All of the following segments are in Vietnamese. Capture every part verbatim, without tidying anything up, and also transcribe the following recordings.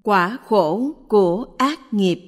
Quả khổ của ác nghiệp.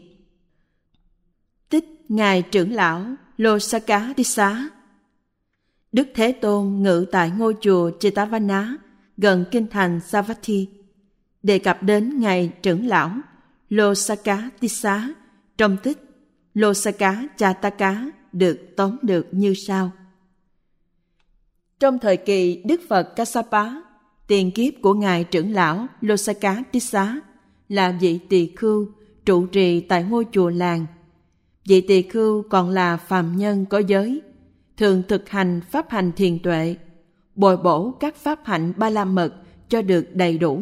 Tích Ngài trưởng lão Losakatissa. Đức Thế Tôn ngự tại ngôi chùa Jetavana gần kinh thành Savatthi, đề cập đến Ngài trưởng lão Losakatissa trong tích Losaka Chataka được tóm được như sau. Trong thời kỳ Đức Phật Kassapa, tiền kiếp của Ngài trưởng lão Losakatissa là vị tỳ khưu trụ trì tại ngôi chùa làng. Vị tỳ khưu còn là phàm nhân có giới, thường thực hành pháp hành thiền tuệ, bồi bổ các pháp hạnh ba la mật cho được đầy đủ.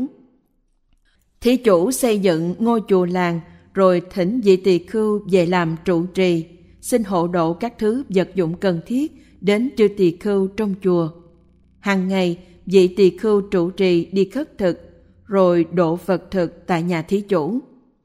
Thí chủ xây dựng ngôi chùa làng rồi thỉnh vị tỳ khưu về làm trụ trì, xin hộ độ các thứ vật dụng cần thiết đến chư tỳ khưu trong chùa. Hàng ngày, vị tỳ khưu trụ trì đi khất thực, rồi độ Phật thực tại nhà thí chủ.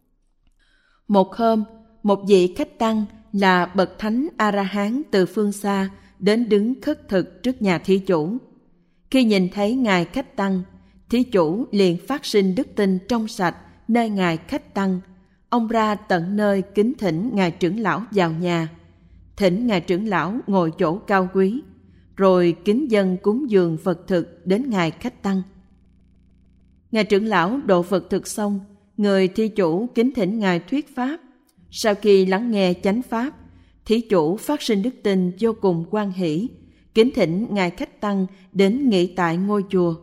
Một hôm, một vị khách tăng là bậc thánh A-la-hán từ phương xa đến đứng khất thực trước nhà thí chủ. Khi nhìn thấy ngài khách tăng, thí chủ liền phát sinh đức tin trong sạch nơi ngài khách tăng. Ông ra tận nơi kính thỉnh ngài trưởng lão vào nhà, thỉnh ngài trưởng lão ngồi chỗ cao quý, rồi kính dâng cúng dường Phật thực đến ngài khách tăng. Ngài trưởng lão độ Phật thực xong, người thí chủ kính thỉnh ngài thuyết pháp. Sau khi lắng nghe chánh pháp, thí chủ phát sinh đức tin vô cùng hoan hỷ, kính thỉnh ngài khách tăng đến nghỉ tại ngôi chùa.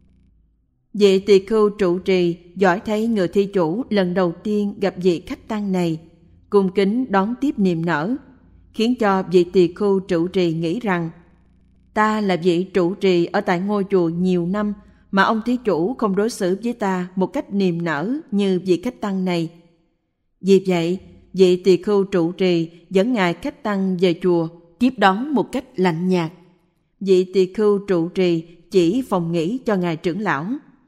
Vị tỳ khưu trụ trì giỏi thấy người thí chủ lần đầu tiên gặp vị khách tăng này, cung kính đón tiếp niềm nở, khiến cho vị tỳ khưu trụ trì nghĩ rằng ta là vị trụ trì ở tại ngôi chùa nhiều năm mà ông thí chủ không đối xử với ta một cách niềm nở như vị khách tăng này. Vì vậy, vị tỳ khưu trụ trì dẫn ngài khách tăng về chùa tiếp đón một cách lạnh nhạt. Vị tỳ khưu trụ trì chỉ phòng nghỉ cho ngài trưởng lão.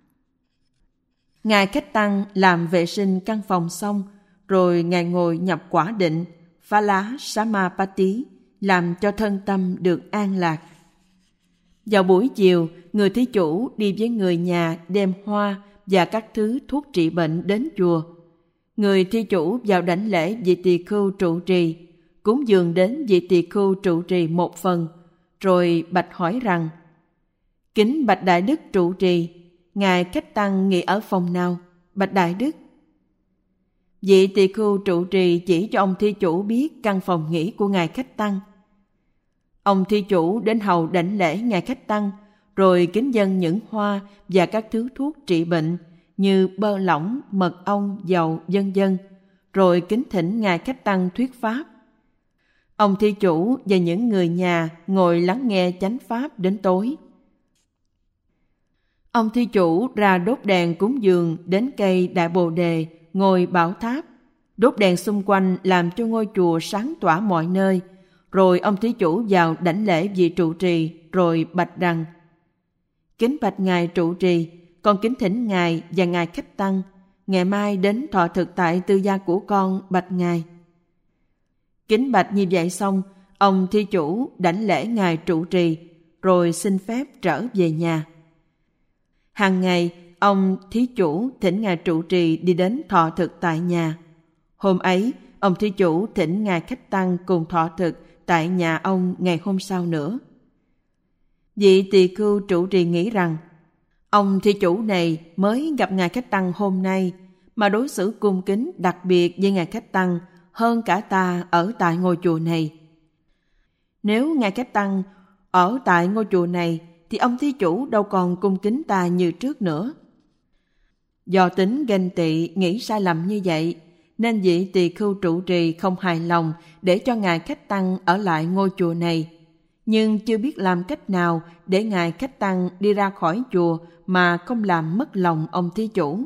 Ngài khách tăng làm vệ sinh căn phòng xong, rồi ngài ngồi nhập quả định Phala Samapatti, làm cho thân tâm được an lạc. Vào buổi chiều, người thí chủ đi với người nhà đem hoa và các thứ thuốc trị bệnh đến chùa. Người thí chủ vào đảnh lễ vị tỳ khưu trụ trì, cúng dường đến vị tỳ khưu trụ trì một phần, rồi bạch hỏi rằng: Kính bạch đại đức trụ trì, ngài khách tăng nghỉ ở phòng nào? Bạch đại đức. Vị tỳ khưu trụ trì chỉ cho ông thí chủ biết căn phòng nghỉ của ngài khách tăng. Ông thí chủ đến hầu đảnh lễ ngài khách tăng, rồi kính dâng những hoa và các thứ thuốc trị bệnh như bơ lỏng, mật ong, dầu, vân vân, rồi kính thỉnh ngài khách tăng thuyết pháp. Ông thí chủ và những người nhà ngồi lắng nghe chánh pháp đến tối. Ông thí chủ ra đốt đèn cúng dường đến cây đại bồ đề ngồi bảo tháp, đốt đèn xung quanh làm cho ngôi chùa sáng tỏa mọi nơi. Rồi ông thí chủ vào đảnh lễ vị trụ trì, rồi bạch rằng: Kính bạch ngài trụ trì, con kính thỉnh ngài và ngài khách tăng ngày mai đến thọ thực tại tư gia của con, bạch ngài. Kính bạch như vậy xong, ông thí chủ đảnh lễ ngài trụ trì, rồi xin phép trở về nhà. Hàng ngày, ông thí chủ thỉnh ngài trụ trì đi đến thọ thực tại nhà. Hôm ấy, ông thí chủ thỉnh ngài khách tăng cùng thọ thực tại nhà ông ngày hôm sau nữa. Vị tỳ khưu trụ trì nghĩ rằng ông thí chủ này mới gặp ngài khách tăng hôm nay mà đối xử cung kính đặc biệt với ngài khách tăng hơn cả ta ở tại ngôi chùa này. Nếu ngài khách tăng ở tại ngôi chùa này thì ông thí chủ đâu còn cung kính ta như trước nữa. Do tính ganh tị nghĩ sai lầm như vậy, nên vị tỳ khưu trụ trì không hài lòng để cho ngài khách tăng ở lại ngôi chùa này, nhưng chưa biết làm cách nào để ngài khách tăng đi ra khỏi chùa mà không làm mất lòng ông thí chủ.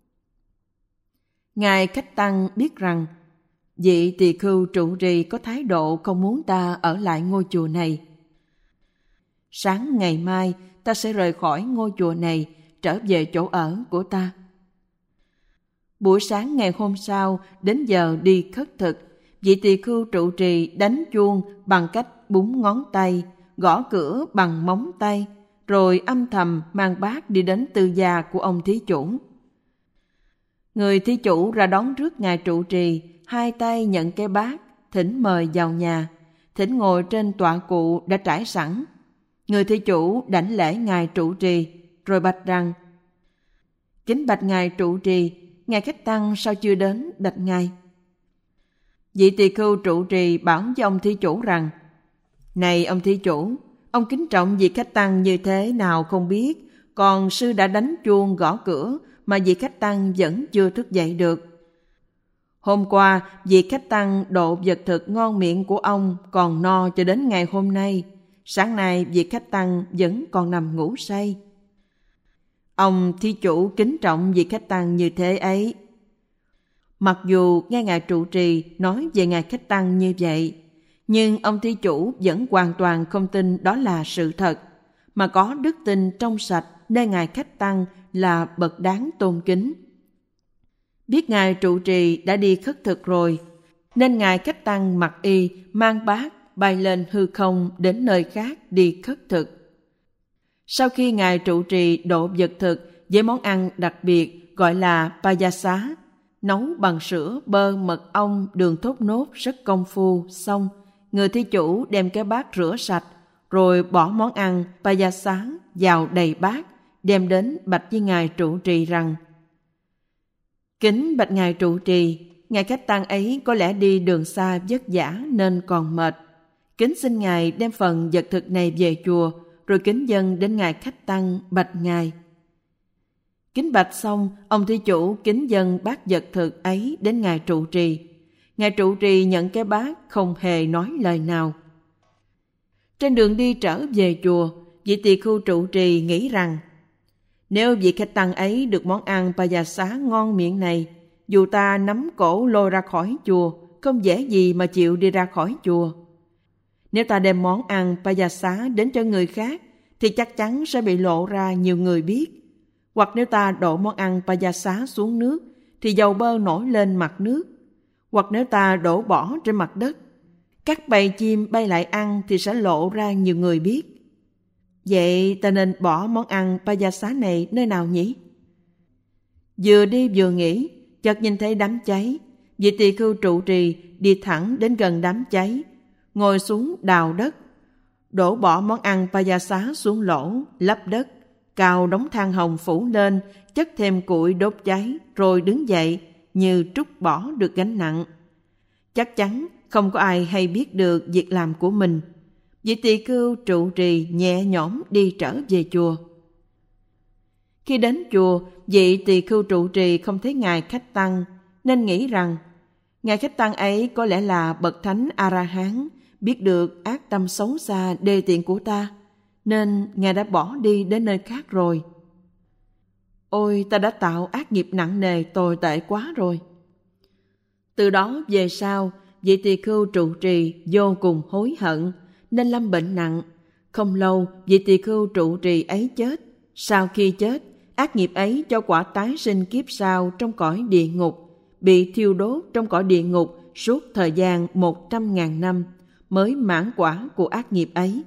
Ngài khách tăng biết rằng vị tỳ khưu trụ trì có thái độ không muốn ta ở lại ngôi chùa này. Sáng ngày mai ta sẽ rời khỏi ngôi chùa này, trở về chỗ ở của ta. Buổi sáng ngày hôm sau, đến giờ đi khất thực, vị tỳ khưu trụ trì đánh chuông bằng cách búng ngón tay, gõ cửa bằng móng tay, rồi âm thầm mang bát đi đến tư gia của ông thí chủ. Người thí chủ ra đón rước ngài trụ trì, hai tay nhận cái bát, thỉnh mời vào nhà, thỉnh ngồi trên tọa cụ đã trải sẵn. Người thí chủ đảnh lễ ngài trụ trì, rồi bạch rằng: kính bạch ngài trụ trì, ngài khách tăng sao chưa đến bạch ngài? Vị tỳ khưu trụ trì bảo với ông thí chủ rằng: này ông thí chủ, ông kính trọng vị khách tăng như thế nào không biết, còn sư đã đánh chuông gõ cửa mà vị khách tăng vẫn chưa thức dậy được. Hôm qua, vị khách tăng độ vật thực ngon miệng của ông còn no cho đến ngày hôm nay. Sáng nay, vị khách tăng vẫn còn nằm ngủ say. Ông thí chủ kính trọng vị khách tăng như thế ấy. Mặc dù nghe ngài trụ trì nói về ngài khách tăng như vậy, nhưng ông thí chủ vẫn hoàn toàn không tin đó là sự thật, mà có đức tin trong sạch nơi ngài khách tăng là bậc đáng tôn kính. Biết ngài trụ trì đã đi khất thực rồi, nên ngài khách tăng mặc y mang bát bay lên hư không đến nơi khác đi khất thực. Sau khi ngài trụ trì độ vật thực với món ăn đặc biệt gọi là payasa, nấu bằng sữa, bơ, mật ong, đường thốt nốt rất công phu, xong người thí chủ đem cái bát rửa sạch, rồi bỏ món ăn payasa vào đầy bát, đem đến bạch với ngài trụ trì rằng: kính bạch ngài trụ trì, ngài khách tăng ấy có lẽ đi đường xa vất vả nên còn mệt. Kính xin ngài đem phần vật thực này về chùa, rồi kính dâng đến ngài khách tăng bạch ngài. Kính bạch xong, ông thí chủ kính dâng bát vật thực ấy đến ngài trụ trì. Ngài trụ trì nhận cái bát không hề nói lời nào. Trên đường đi trở về chùa, vị tỳ khưu trụ trì nghĩ rằng: nếu vị khách tăng ấy được món ăn payasa ngon miệng này, dù ta nắm cổ lôi ra khỏi chùa, không dễ gì mà chịu đi ra khỏi chùa. Nếu ta đem món ăn payasa đến cho người khác, thì chắc chắn sẽ bị lộ ra nhiều người biết. Hoặc nếu ta đổ món ăn payasa xuống nước, thì dầu bơ nổi lên mặt nước. Hoặc nếu ta đổ bỏ trên mặt đất, các bầy chim bay lại ăn thì sẽ lộ ra nhiều người biết. Vậy ta nên bỏ món ăn payasa này nơi nào nhỉ? Vừa đi vừa nghĩ, chợt nhìn thấy đám cháy. Vị tỳ khưu trụ trì đi thẳng đến gần đám cháy, ngồi xuống đào đất, đổ bỏ món ăn payasa xuống lỗ, lấp đất, cào đống than hồng phủ lên, chất thêm củi đốt cháy, rồi đứng dậy như trút bỏ được gánh nặng. Chắc chắn không có ai hay biết được việc làm của mình. Vị tỳ khưu trụ trì nhẹ nhõm đi trở về chùa. Khi đến chùa, vị tỳ khưu trụ trì không thấy ngài khách tăng, nên nghĩ rằng ngài khách tăng ấy có lẽ là bậc thánh A-ra-hán, biết được ác tâm xấu xa đê tiện của ta, nên ngài đã bỏ đi đến nơi khác rồi. Ôi, ta đã tạo ác nghiệp nặng nề tồi tệ quá rồi. Từ đó về sau, vị tỳ khưu trụ trì vô cùng hối hận, nên lâm bệnh nặng. Không lâu, vị tỳ khưu trụ trì ấy chết. Sau khi chết, ác nghiệp ấy cho quả tái sinh kiếp sau trong cõi địa ngục, bị thiêu đốt trong cõi địa ngục suốt thời gian một trăm ngàn năm, mới mãn quả của ác nghiệp ấy.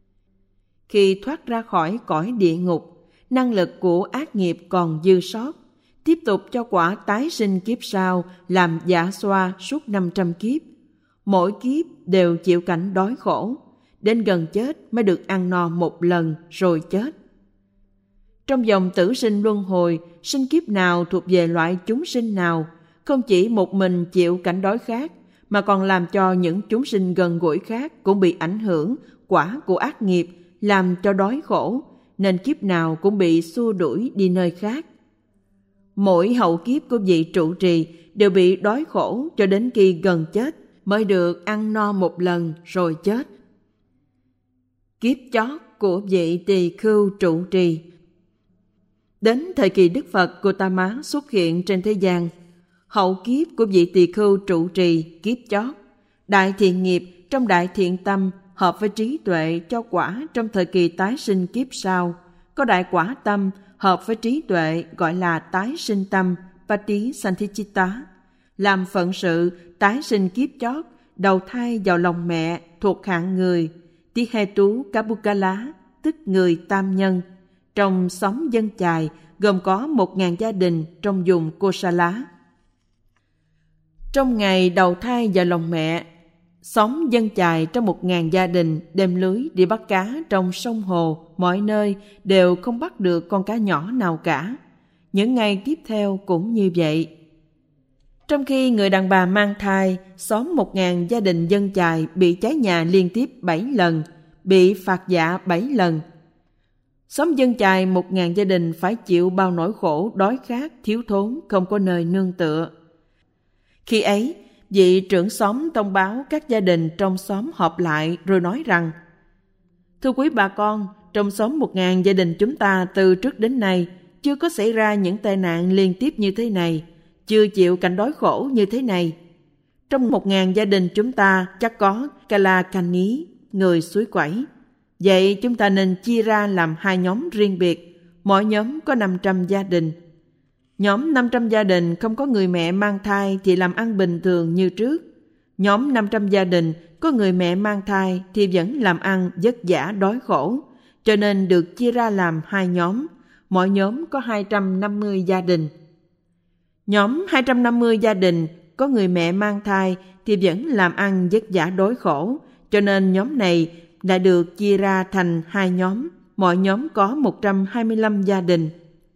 Khi thoát ra khỏi cõi địa ngục, năng lực của ác nghiệp còn dư sót, tiếp tục cho quả tái sinh kiếp sau làm dạ xoa suốt năm trăm kiếp. Mỗi kiếp đều chịu cảnh đói khổ, đến gần chết mới được ăn no một lần rồi chết. Trong dòng tử sinh luân hồi, sinh kiếp nào thuộc về loại chúng sinh nào, không chỉ một mình chịu cảnh đói khát, mà còn làm cho những chúng sinh gần gũi khác cũng bị ảnh hưởng quả của ác nghiệp, làm cho đói khổ, nên kiếp nào cũng bị xua đuổi đi nơi khác. Mỗi hậu kiếp của vị trụ trì đều bị đói khổ cho đến khi gần chết mới được ăn no một lần rồi chết. Kiếp chót của vị tỳ khưu trụ trì. Đến thời kỳ Đức Phật Gautama xuất hiện trên thế gian, hậu kiếp của vị tỳ khưu trụ trì kiếp chót, đại thiện nghiệp trong đại thiện tâm hợp với trí tuệ cho quả trong thời kỳ tái sinh kiếp sau, có đại quả tâm hợp với trí tuệ gọi là tái sinh tâm Patisanthichitta, làm phận sự tái sinh kiếp chót, đầu thai vào lòng mẹ thuộc hạng người Tihetu Kabukala, tức người tam nhân, trong xóm dân chài gồm có một nghìn gia đình trong vùng Kosala. Trong ngày đầu thai vào lòng mẹ, xóm dân chài trong một nghìn gia đình đem lưới đi bắt cá trong sông hồ, mọi nơi đều không bắt được con cá nhỏ nào cả. Những ngày tiếp theo cũng như vậy. Trong khi người đàn bà mang thai, xóm một nghìn gia đình dân chài bị cháy nhà liên tiếp bảy lần, bị phạt dạ bảy lần. Xóm dân chài một nghìn gia đình phải chịu bao nỗi khổ đói khát, thiếu thốn, không có nơi nương tựa. Khi ấy, vị trưởng xóm thông báo các gia đình trong xóm họp lại rồi nói rằng: Thưa quý bà con, trong xóm một nghìn gia đình chúng ta từ trước đến nay chưa có xảy ra những tai nạn liên tiếp như thế này, chưa chịu cảnh đói khổ như thế này. Trong một nghìn gia đình chúng ta chắc có Kalakani, người suối quẩy. Vậy chúng ta nên chia ra làm hai nhóm riêng biệt, mỗi nhóm có năm trăm gia đình. Nhóm năm trăm gia đình không có người mẹ mang thai thì làm ăn bình thường như trước. Nhóm năm trăm gia đình có người mẹ mang thai thì vẫn làm ăn vất vả đói khổ, cho nên được chia ra làm hai nhóm, mỗi nhóm có hai trăm năm mươi gia đình. Nhóm hai trăm năm mươi gia đình có người mẹ mang thai thì vẫn làm ăn vất vả đói khổ, cho nên nhóm này đã được chia ra thành hai nhóm, mỗi nhóm có một trăm hai mươi lăm gia đình.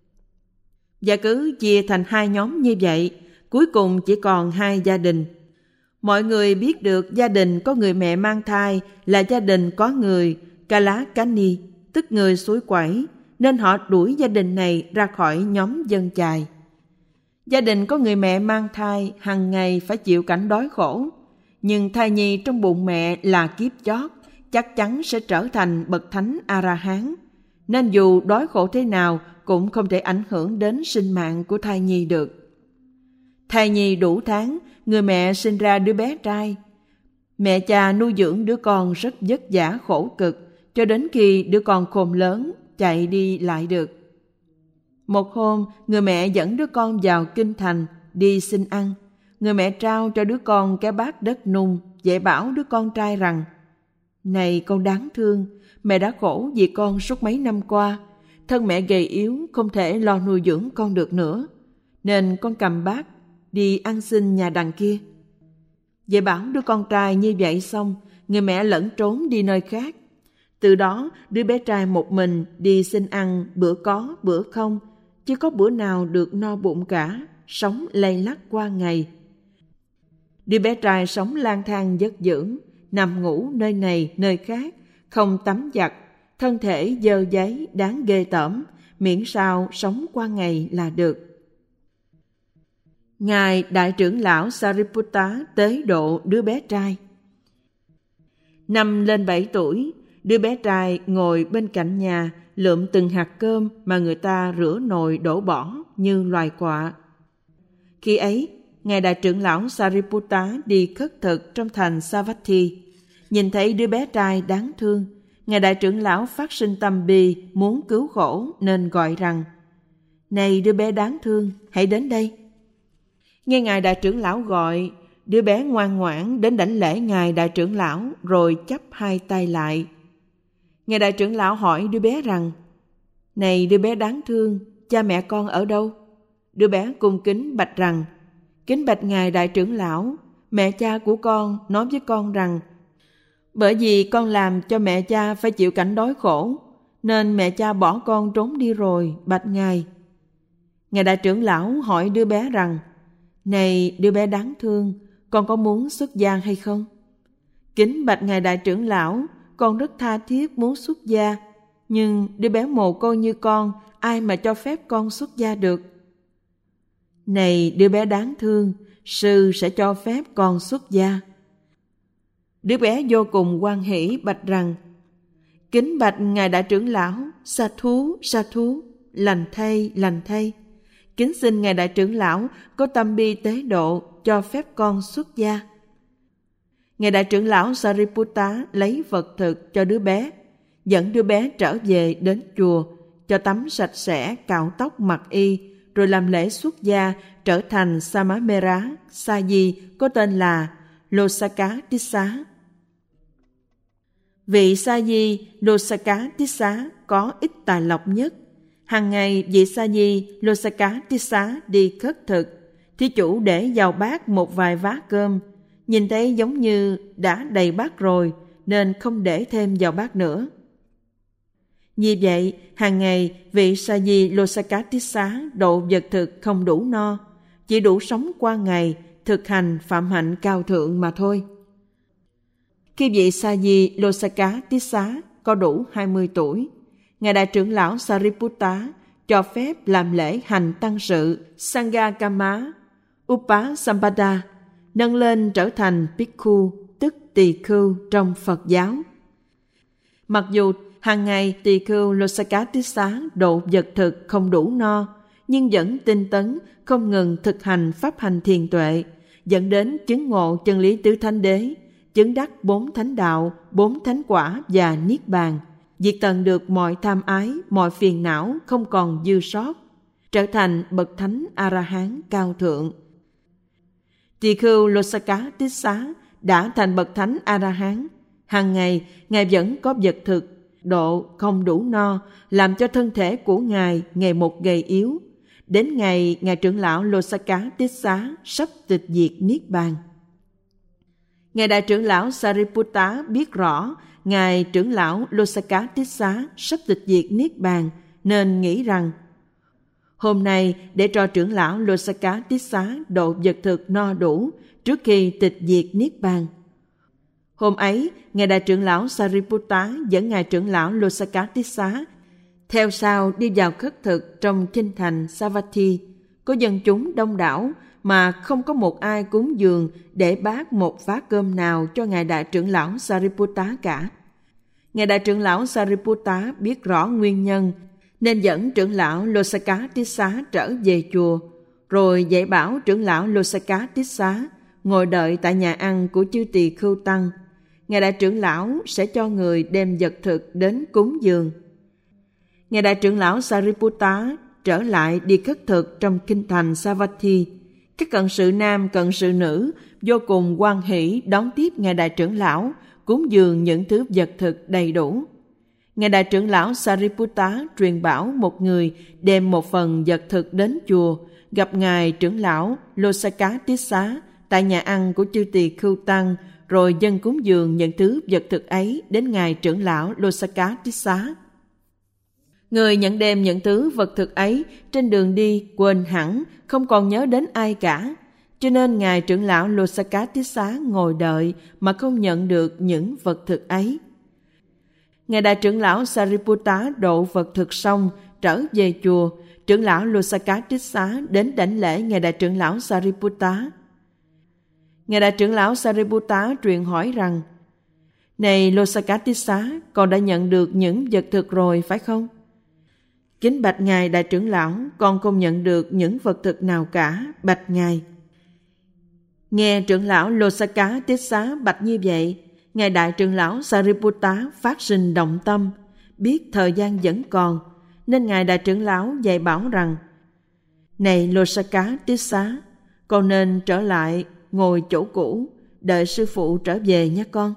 Và cứ chia thành hai nhóm như vậy, cuối cùng chỉ còn hai gia đình. Mọi người biết được gia đình có người mẹ mang thai là gia đình có người Kalakani, tức người suối quẩy, nên họ đuổi gia đình này ra khỏi nhóm dân chài. Gia đình có người mẹ mang thai hàng ngày phải chịu cảnh đói khổ, nhưng thai nhi trong bụng mẹ là kiếp chót, chắc chắn sẽ trở thành bậc thánh A-ra-hán, nên dù đói khổ thế nào cũng không thể ảnh hưởng đến sinh mạng của thai nhi được. Thai nhi đủ tháng, người mẹ sinh ra đứa bé trai. Mẹ cha nuôi dưỡng đứa con rất vất vả khổ cực, cho đến khi đứa con khôn lớn, chạy đi lại được. Một hôm, người mẹ dẫn đứa con vào kinh thành đi xin ăn. Người mẹ trao cho đứa con cái bát đất nung, dạy bảo đứa con trai rằng: Này con đáng thương, mẹ đã khổ vì con suốt mấy năm qua. Thân mẹ gầy yếu, không thể lo nuôi dưỡng con được nữa, nên con cầm bát đi ăn xin nhà đằng kia. Dạy bảo đứa con trai như vậy xong, người mẹ lẫn trốn đi nơi khác. Từ đó, đứa bé trai một mình đi xin ăn bữa có bữa không, chứ có bữa nào được no bụng cả, sống lay lắt qua ngày. Đứa bé trai sống lang thang vất vưởng, nằm ngủ nơi này nơi khác, không tắm giặt, thân thể dơ dáy đáng ghê tởm, miễn sao sống qua ngày là được. Ngài Đại trưởng lão Sariputta tế độ đứa bé trai. Năm lên bảy tuổi, đứa bé trai ngồi bên cạnh nhà lượm từng hạt cơm mà người ta rửa nồi đổ bỏ như loài quạ. Khi ấy, Ngài Đại trưởng lão Sariputta đi khất thực trong thành Savatthi. Nhìn thấy đứa bé trai đáng thương, Ngài Đại trưởng lão phát sinh tâm bi muốn cứu khổ nên gọi rằng: Này đứa bé đáng thương, hãy đến đây. Nghe Ngài Đại trưởng lão gọi, đứa bé ngoan ngoãn đến đảnh lễ Ngài Đại trưởng lão rồi chắp hai tay lại. Ngài Đại trưởng lão hỏi đứa bé rằng: Này đứa bé đáng thương, cha mẹ con ở đâu? Đứa bé cung kính bạch rằng: Kính bạch Ngài Đại trưởng lão, mẹ cha của con nói với con rằng bởi vì con làm cho mẹ cha phải chịu cảnh đói khổ, nên mẹ cha bỏ con trốn đi rồi, bạch Ngài. Ngài Đại trưởng lão hỏi đứa bé rằng: Này đứa bé đáng thương, con có muốn xuất gia hay không? Kính bạch Ngài Đại trưởng lão, con rất tha thiết muốn xuất gia, nhưng đứa bé mồ côi như con, ai mà cho phép con xuất gia được? Này đứa bé đáng thương, sư sẽ cho phép con xuất gia. Đứa bé vô cùng hoan hỷ bạch rằng: Kính bạch Ngài Đại trưởng lão, sa thú, sa thú, lành thay, lành thay. Kính xin Ngài Đại trưởng lão có tâm bi tế độ cho phép con xuất gia. Ngài Đại trưởng lão Sariputta lấy vật thực cho đứa bé, dẫn đứa bé trở về đến chùa, cho tắm sạch sẽ, cạo tóc mặc y, rồi làm lễ xuất gia trở thành Samamera Sa Di có tên là Losaka Tissa. Vị Sa Di Losaka Tissa có ít tài lộc nhất. Hàng ngày vị sa di Losakatissa đi khất thực, thí chủ để vào bát một vài vá cơm, nhìn thấy giống như đã đầy bát rồi nên không để thêm vào bát nữa. Vì vậy, hàng ngày vị sa di Losakatissa độ vật thực không đủ no, chỉ đủ sống qua ngày, thực hành phạm hạnh cao thượng mà thôi. Khi vị sa di Losakatissa có đủ hai mươi tuổi, Ngài Đại trưởng lão Sariputta cho phép làm lễ hành tăng sự Sangakama Upasampada, nâng lên trở thành Bhikkhu, tức tỳ khưu trong Phật giáo. Mặc dù hàng ngày tỳ khưu Losakatissa độ vật thực không đủ no, nhưng vẫn tinh tấn, không ngừng thực hành pháp hành thiền tuệ, dẫn đến chứng ngộ chân lý tứ thánh đế, chứng đắc bốn thánh đạo, bốn thánh quả và niết bàn, diệt tận được mọi tham ái, mọi phiền não không còn dư sót, trở thành bậc thánh A-la-hán cao thượng. Tỳ khưu Losakatissa đã thành bậc thánh A-la-hán. Hàng ngày, Ngài vẫn có vật thực, độ không đủ no, làm cho thân thể của Ngài ngày một gầy yếu. Đến ngày Ngài trưởng lão Losakatissa sắp tịch diệt niết bàn. Ngài Đại trưởng lão Sariputta biết rõ Ngài trưởng lão Losakatissa sắp tịch diệt niết bàn, nên nghĩ rằng hôm nay để cho trưởng lão Losakatissa độ vật thực no đủ trước khi tịch diệt niết bàn. Hôm ấy, Ngài Đại trưởng lão Sariputta dẫn Ngài trưởng lão Losakatissa theo sau đi vào khất thực trong kinh thành Savatthi. Có dân chúng đông đảo mà không có một ai cúng dường để bát một vá cơm nào cho Ngài Đại trưởng lão Sariputta cả. Ngài Đại trưởng lão Sariputta biết rõ nguyên nhân, nên dẫn trưởng lão Losakatissa trở về chùa, rồi dạy bảo trưởng lão Losakatissa ngồi đợi tại nhà ăn của chư tỳ khưu tăng. Ngài Đại trưởng lão sẽ cho người đem vật thực đến cúng dường. Ngài Đại trưởng lão Sariputta trở lại đi khất thực trong kinh thành Savatthi. Các cận sự nam, cận sự nữ vô cùng hoan hỷ đón tiếp Ngài Đại trưởng lão, cúng dường những thứ vật thực đầy đủ. Ngài Đại trưởng lão Sariputta truyền bảo một người đem một phần vật thực đến chùa, gặp Ngài trưởng lão Losakatissa tại nhà ăn của chư tỳ khưu tăng, rồi dâng cúng dường những thứ vật thực ấy đến Ngài trưởng lão Losakatissa. Người nhận đem những thứ vật thực ấy trên đường đi quên hẳn, không còn nhớ đến ai cả. Cho nên Ngài trưởng lão Losakatissa ngồi đợi mà không nhận được những vật thực ấy. Ngài Đại trưởng lão Sariputta độ vật thực xong trở về chùa, trưởng lão Losakatissa đến đảnh lễ Ngài Đại trưởng lão Sariputta. Ngài Đại trưởng lão Sariputta truyền hỏi rằng: Này Losakatissa, con đã nhận được những vật thực rồi phải không? Kính bạch Ngài Đại trưởng lão, con không nhận được những vật thực nào cả, bạch Ngài. Nghe trưởng lão Losakatissa bạch như vậy, Ngài Đại trưởng lão Sariputta phát sinh động tâm, biết thời gian vẫn còn, nên Ngài Đại trưởng lão dạy bảo rằng: Này Losakatissa, con nên trở lại ngồi chỗ cũ, đợi sư phụ trở về nhé con.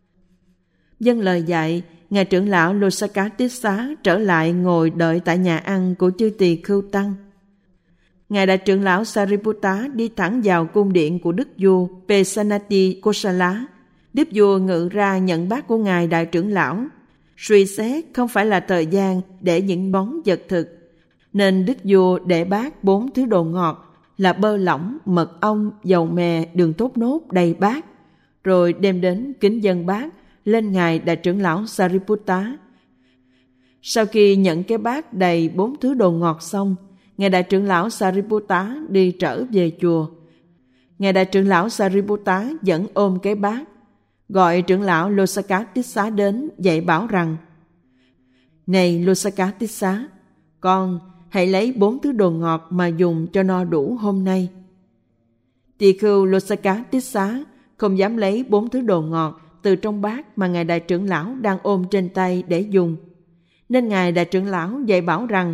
Vâng lời dạy, Ngài trưởng lão Losakatissa trở lại ngồi đợi tại nhà ăn của chư tỳ khưu tăng. Ngài Đại trưởng lão Sariputta đi thẳng vào cung điện của đức vua Pesanati Kosala. Đức vua ngự ra nhận bát của Ngài Đại trưởng lão. Suy xét không phải là thời gian để những món vật thực, nên đức vua để bát bốn thứ đồ ngọt là bơ lỏng, mật ong, dầu mè, đường thốt nốt đầy bát, rồi đem đến kính dâng bát lên Ngài Đại trưởng lão Sariputta. Sau khi nhận cái bát đầy bốn thứ đồ ngọt xong, Ngài Đại trưởng lão Sariputta đi trở về chùa. Ngài Đại trưởng lão Sariputta vẫn ôm cái bát, gọi trưởng lão Losakatissa đến dạy bảo rằng: Này Losakatissa, con hãy lấy bốn thứ đồ ngọt mà dùng cho no đủ hôm nay. Tỳ khưu Losakatissa không dám lấy bốn thứ đồ ngọt từ trong bát mà Ngài Đại trưởng lão đang ôm trên tay để dùng, nên Ngài Đại trưởng lão dạy bảo rằng: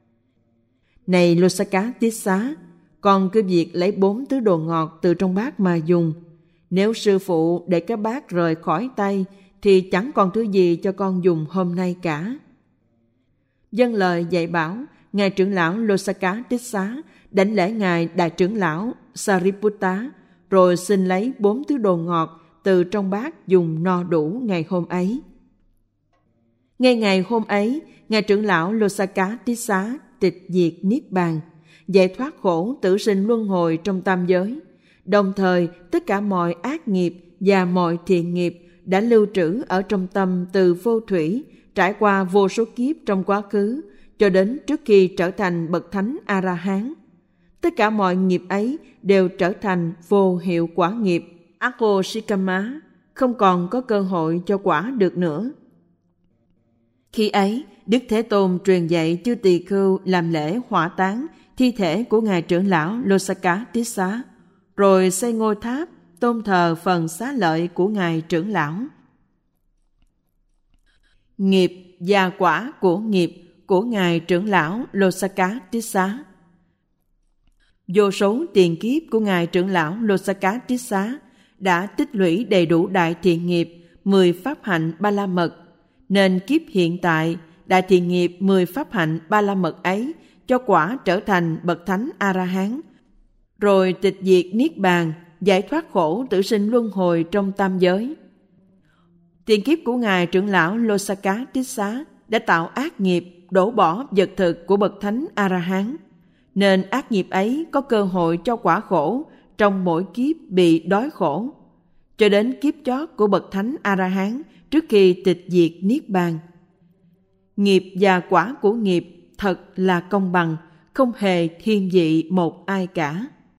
Này Losakatissa, con cứ việc lấy bốn thứ đồ ngọt từ trong bát mà dùng. Nếu sư phụ để cái bát rời khỏi tay thì chẳng còn thứ gì cho con dùng hôm nay cả. Vâng lời dạy bảo, Ngài trưởng lão Losakatissa đảnh lễ Ngài Đại trưởng lão Sariputta, rồi xin lấy bốn thứ đồ ngọt từ trong bát dùng no đủ ngày hôm ấy. Ngay ngày hôm ấy, Ngài trưởng lão Losakatissa tịch diệt niết bàn, giải thoát khổ tử sinh luân hồi trong tam giới. Đồng thời, tất cả mọi ác nghiệp và mọi thiện nghiệp đã lưu trữ ở trong tâm từ vô thủy, trải qua vô số kiếp trong quá khứ, cho đến trước khi trở thành bậc thánh A-la-hán. Tất cả mọi nghiệp ấy đều trở thành vô hiệu quả nghiệp, Akosikama, không còn có cơ hội cho quả được nữa. Khi ấy, Đức Thế Tôn truyền dạy chư tỳ khưu làm lễ hỏa táng thi thể của Ngài trưởng lão Losakatissa, rồi xây ngôi tháp tôn thờ phần xá lợi của Ngài trưởng lão. Nghiệp và quả của nghiệp của Ngài trưởng lão Losakatissa. Vô số tiền kiếp của Ngài trưởng lão Losakatissa đã tích lũy đầy đủ đại thiện nghiệp mười pháp hạnh ba la mật, nên kiếp hiện tại đại thiện nghiệp mười pháp hạnh ba la mật ấy cho quả trở thành bậc thánh A-la-hán, rồi tịch diệt niết bàn, giải thoát khổ tử sinh luân hồi trong tam giới. Tiền kiếp của Ngài trưởng lão Losakatissa đã tạo ác nghiệp đổ bỏ vật thực của bậc thánh A-la-hán, nên ác nghiệp ấy có cơ hội cho quả khổ trong mỗi kiếp bị đói khổ, cho đến kiếp chót của bậc thánh A-la-hán trước khi tịch diệt niết bàn. Nghiệp và quả của nghiệp thật là công bằng, không hề thiên vị một ai cả.